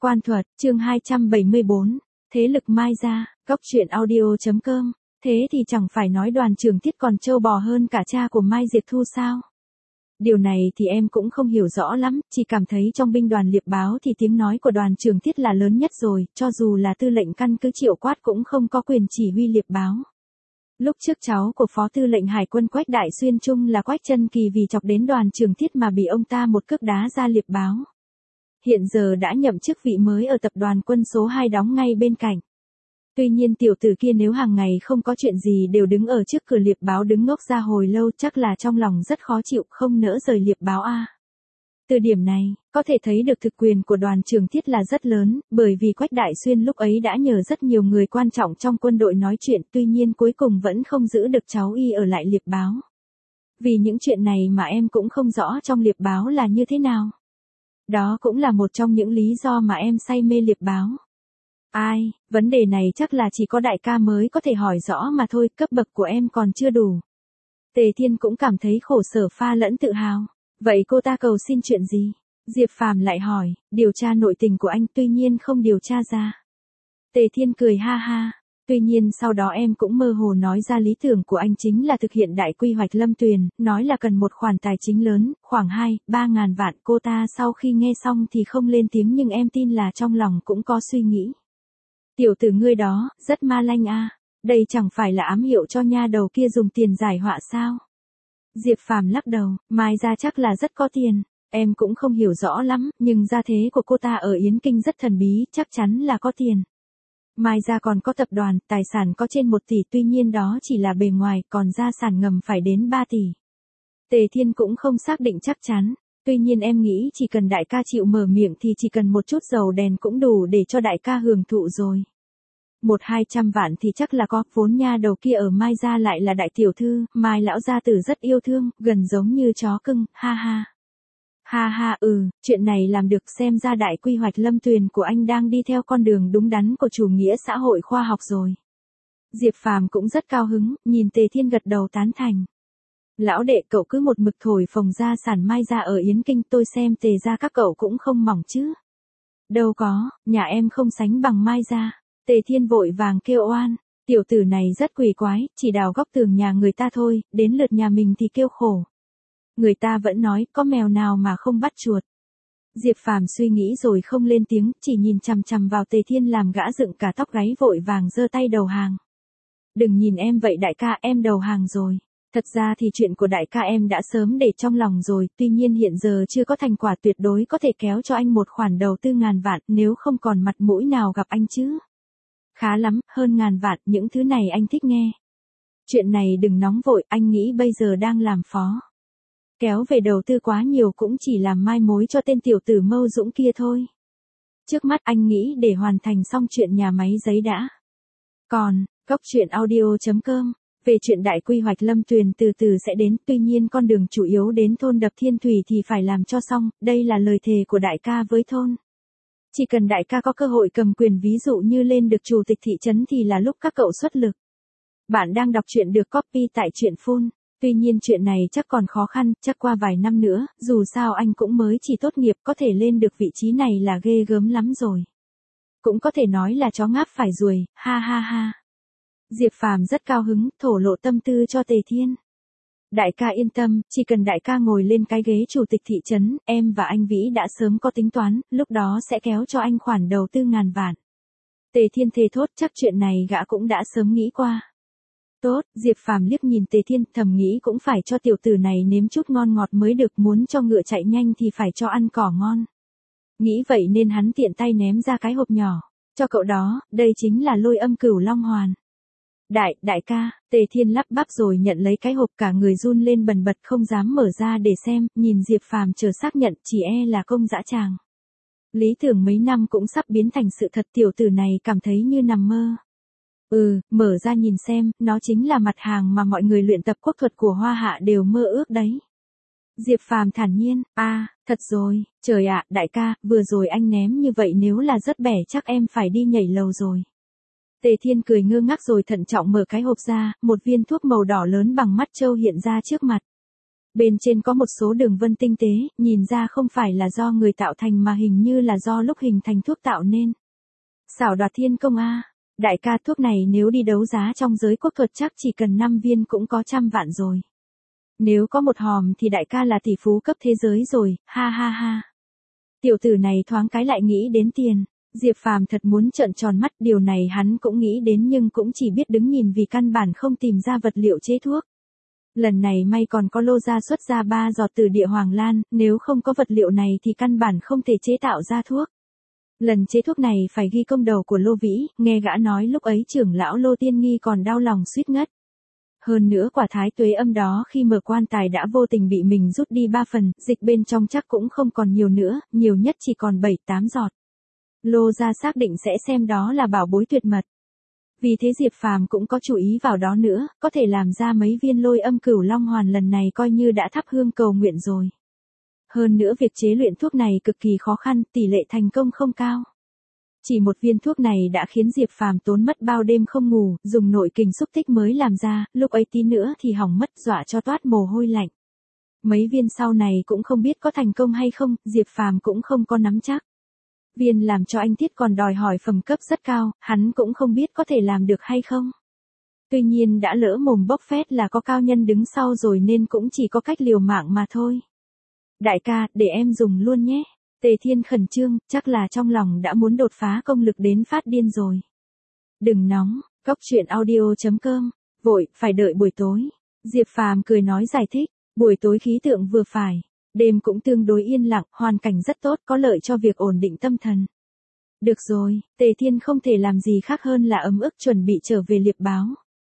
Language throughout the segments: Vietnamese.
Quan thuật, chương 274, thế lực Mai gia, góc truyện audio.com, thế thì chẳng phải nói Đoàn Trường Thiết còn trâu bò hơn cả cha của Mai Diệp Thu sao? Điều này thì em cũng không hiểu rõ lắm, chỉ cảm thấy trong binh đoàn liệp báo thì tiếng nói của Đoàn Trường Thiết là lớn nhất rồi, cho dù là tư lệnh căn cứ Triệu Quát cũng không có quyền chỉ huy liệp báo. Lúc trước cháu của Phó Tư lệnh Hải quân Quách Đại Xuyên Trung là Quách Chân Kỳ vì chọc đến Đoàn Trường Thiết mà bị ông ta một cước đá ra liệp báo. Hiện giờ đã nhậm chức vị mới ở tập đoàn quân số 2 đóng ngay bên cạnh. Tuy nhiên tiểu tử kia nếu hàng ngày không có chuyện gì đều đứng ở trước cửa liệp báo đứng ngốc ra hồi lâu chắc là trong lòng rất khó chịu không nỡ rời liệp báo a. Từ điểm này, có thể thấy được thực quyền của Đoàn Trường Thiết là rất lớn, bởi vì Quách Đại Xuyên lúc ấy đã nhờ rất nhiều người quan trọng trong quân đội nói chuyện, tuy nhiên cuối cùng vẫn không giữ được cháu y ở lại liệp báo. Vì những chuyện này mà em cũng không rõ trong liệp báo là như thế nào. Đó cũng là một trong những lý do mà em say mê liệp báo. Ai, vấn đề này chắc là chỉ có đại ca mới có thể hỏi rõ mà thôi, cấp bậc của em còn chưa đủ. Tề Thiên cũng cảm thấy khổ sở pha lẫn tự hào. Vậy cô ta cầu xin chuyện gì? Diệp Phàm lại hỏi, điều tra nội tình của anh tuy nhiên không điều tra ra. Tề Thiên cười ha ha. Tuy nhiên sau đó em cũng mơ hồ nói ra lý tưởng của anh chính là thực hiện đại quy hoạch Lâm Tuyền, nói là cần một khoản tài chính lớn, khoảng 2-3 ngàn vạn. Cô ta sau khi nghe xong thì không lên tiếng nhưng em tin là trong lòng cũng có suy nghĩ. Tiểu tử ngươi đó, rất ma lanh a. Đây chẳng phải là ám hiệu cho nha đầu kia dùng tiền giải họa sao? Diệp Phàm lắc đầu, Mai gia chắc là rất có tiền. Em cũng không hiểu rõ lắm, nhưng gia thế của cô ta ở Yến Kinh rất thần bí, chắc chắn là có tiền. Mai gia còn có tập đoàn, tài sản có trên 1 tỷ, tuy nhiên đó chỉ là bề ngoài, còn gia sản ngầm phải đến 3 tỷ. Tề Thiên cũng không xác định chắc chắn. Tuy nhiên em nghĩ chỉ cần đại ca chịu mở miệng thì chỉ cần một chút dầu đèn cũng đủ để cho đại ca hưởng thụ rồi. 100-200 vạn thì chắc là có, vốn nha đầu kia ở Mai gia lại là đại tiểu thư, Mai lão gia tử rất yêu thương, gần giống như chó cưng, ha ha. Ha ha chuyện này làm được, xem ra đại quy hoạch Lâm Tuyền của anh đang đi theo con đường đúng đắn của chủ nghĩa xã hội khoa học rồi. Diệp Phàm cũng rất cao hứng, nhìn Tề Thiên gật đầu tán thành. Lão đệ cậu cứ một mực thổi phồng gia sản Mai gia ở Yến Kinh, tôi xem Tề gia các cậu cũng không mỏng chứ. Đâu có, nhà em không sánh bằng Mai gia. Tề Thiên vội vàng kêu oan, tiểu tử này rất quỷ quái, chỉ đào góc tường nhà người ta thôi, đến lượt nhà mình thì kêu khổ. Người ta vẫn nói, có mèo nào mà không bắt chuột. Diệp Phàm suy nghĩ rồi không lên tiếng, chỉ nhìn chằm chằm vào Tề Thiên làm gã dựng cả tóc gáy vội vàng giơ tay đầu hàng. Đừng nhìn em vậy đại ca, em đầu hàng rồi. Thật ra thì chuyện của đại ca em đã sớm để trong lòng rồi, tuy nhiên hiện giờ chưa có thành quả tuyệt đối có thể kéo cho anh một khoản đầu tư ngàn vạn, nếu không còn mặt mũi nào gặp anh chứ. Khá lắm, hơn ngàn vạn, những thứ này anh thích nghe. Chuyện này đừng nóng vội, anh nghĩ bây giờ đang làm phó. Kéo về đầu tư quá nhiều cũng chỉ làm mai mối cho tên tiểu tử Mâu Dũng kia thôi. Trước mắt anh nghĩ để hoàn thành xong chuyện nhà máy giấy đã. Còn, góc truyện audio.com, về chuyện đại quy hoạch Lâm Tuyền từ từ sẽ đến, tuy nhiên con đường chủ yếu đến thôn Đập Thiên Thủy thì phải làm cho xong, đây là lời thề của đại ca với thôn. Chỉ cần đại ca có cơ hội cầm quyền, ví dụ như lên được chủ tịch thị trấn thì là lúc các cậu xuất lực. Bạn đang đọc truyện được copy tại truyện Phun. Tuy nhiên chuyện này chắc còn khó khăn, chắc qua vài năm nữa, dù sao anh cũng mới chỉ tốt nghiệp, có thể lên được vị trí này là ghê gớm lắm rồi. Cũng có thể nói là chó ngáp phải ruồi, ha ha ha. Diệp Phàm rất cao hứng, thổ lộ tâm tư cho Tề Thiên. Đại ca yên tâm, chỉ cần đại ca ngồi lên cái ghế chủ tịch thị trấn, em và anh Vĩ đã sớm có tính toán, lúc đó sẽ kéo cho anh khoản đầu tư ngàn vạn. Tề Thiên thề thốt, chắc chuyện này gã cũng đã sớm nghĩ qua. Tốt, Diệp Phàm liếc nhìn Tề Thiên, thầm nghĩ cũng phải cho tiểu tử này nếm chút ngon ngọt mới được, muốn cho ngựa chạy nhanh thì phải cho ăn cỏ ngon. Nghĩ vậy nên hắn tiện tay ném ra cái hộp nhỏ. Cho cậu đó, đây chính là Lôi Âm Cửu Long Hoàn. Đại ca, Tề Thiên lắp bắp rồi nhận lấy cái hộp, cả người run lên bần bật không dám mở ra để xem, nhìn Diệp Phàm chờ xác nhận, chỉ là công dã tràng. Lý tưởng mấy năm cũng sắp biến thành sự thật, tiểu tử này cảm thấy như nằm mơ. Mở ra nhìn xem, nó chính là mặt hàng mà mọi người luyện tập quốc thuật của Hoa Hạ đều mơ ước đấy. Diệp Phàm thản nhiên, thật rồi, trời ạ, đại ca, vừa rồi anh ném như vậy nếu là rất bẻ chắc em phải đi nhảy lầu rồi. Tề Thiên cười ngơ ngác rồi thận trọng mở cái hộp ra, một viên thuốc màu đỏ lớn bằng mắt trâu hiện ra trước mặt. Bên trên có một số đường vân tinh tế, nhìn ra không phải là do người tạo thành mà hình như là do lúc hình thành thuốc tạo nên. Xảo đoạt thiên công a. Đại ca, thuốc này nếu đi đấu giá trong giới quốc thuật chắc chỉ cần 5 viên cũng có 100 vạn rồi. Nếu có một hòm thì đại ca là tỷ phú cấp thế giới rồi, ha ha ha. Tiểu tử này thoáng cái lại nghĩ đến tiền. Diệp Phàm thật muốn trợn tròn mắt, điều này hắn cũng nghĩ đến nhưng cũng chỉ biết đứng nhìn vì căn bản không tìm ra vật liệu chế thuốc. Lần này may còn có Lô gia xuất ra 3 giọt từ địa Hoàng Lan, nếu không có vật liệu này thì căn bản không thể chế tạo ra thuốc. Lần chế thuốc này phải ghi công đầu của Lô Vĩ, nghe gã nói lúc ấy trưởng lão Lô Tiên Nghi còn đau lòng suýt ngất. Hơn nữa quả thái tuế âm đó khi mở quan tài đã vô tình bị mình rút đi 3 phần, dịch bên trong chắc cũng không còn nhiều nữa, nhiều nhất chỉ còn 7-8 giọt. Lô gia xác định sẽ xem đó là bảo bối tuyệt mật. Vì thế Diệp Phàm cũng có chú ý vào đó nữa, có thể làm ra mấy viên lôi âm cửu long hoàn lần này coi như đã thắp hương cầu nguyện rồi. Hơn nữa việc chế luyện thuốc này cực kỳ khó khăn, tỷ lệ thành công không cao. Chỉ một viên thuốc này đã khiến Diệp Phàm tốn mất bao đêm không ngủ, dùng nội kình xúc tích mới làm ra, lúc ấy tí nữa thì hỏng mất, dọa cho toát mồ hôi lạnh. Mấy viên sau này cũng không biết có thành công hay không, Diệp Phàm cũng không có nắm chắc. Viên làm cho anh Tiết còn đòi hỏi phẩm cấp rất cao, hắn cũng không biết có thể làm được hay không. Tuy nhiên đã lỡ mồm bốc phét là có cao nhân đứng sau rồi nên cũng chỉ có cách liều mạng mà thôi. Đại ca, để em dùng luôn nhé. Tề Thiên khẩn trương, chắc là trong lòng đã muốn đột phá công lực đến phát điên rồi. Đừng nóng, Cóc Truyện Audio.com, vội, phải đợi buổi tối. Diệp Phàm cười nói giải thích, buổi tối khí tượng vừa phải. Đêm cũng tương đối yên lặng, hoàn cảnh rất tốt, có lợi cho việc ổn định tâm thần. Được rồi, Tề Thiên không thể làm gì khác hơn là ấm ức chuẩn bị trở về liệp báo.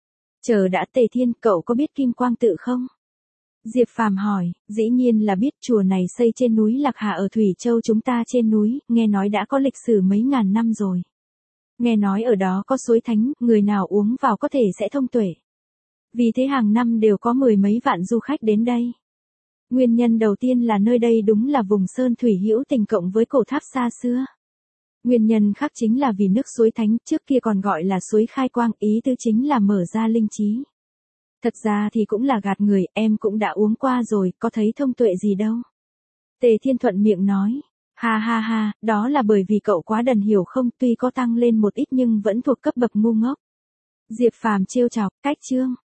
Chờ đã, Tề Thiên, cậu có biết Kim Quang Tự không? Diệp Phàm hỏi, dĩ nhiên là biết, chùa này xây trên núi Lạc Hà ở Thủy Châu chúng ta trên núi, nghe nói đã có lịch sử mấy ngàn năm rồi. Nghe nói ở đó có suối thánh, người nào uống vào có thể sẽ thông tuệ. Vì thế hàng năm đều có 10 mấy vạn du khách đến đây. Nguyên nhân đầu tiên là nơi đây đúng là vùng sơn thủy hữu tình cộng với cổ tháp xa xưa. Nguyên nhân khác chính là vì nước suối thánh, trước kia còn gọi là suối khai quang, ý tứ chính là mở ra linh trí. Thật ra thì cũng là gạt người, em cũng đã uống qua rồi, có thấy thông tuệ gì đâu. Tề Thiên thuận miệng nói, ha ha ha, đó là bởi vì cậu quá đần hiểu không, tuy có tăng lên một ít nhưng vẫn thuộc cấp bậc ngu ngốc. Diệp Phàm trêu chọc, cách chương.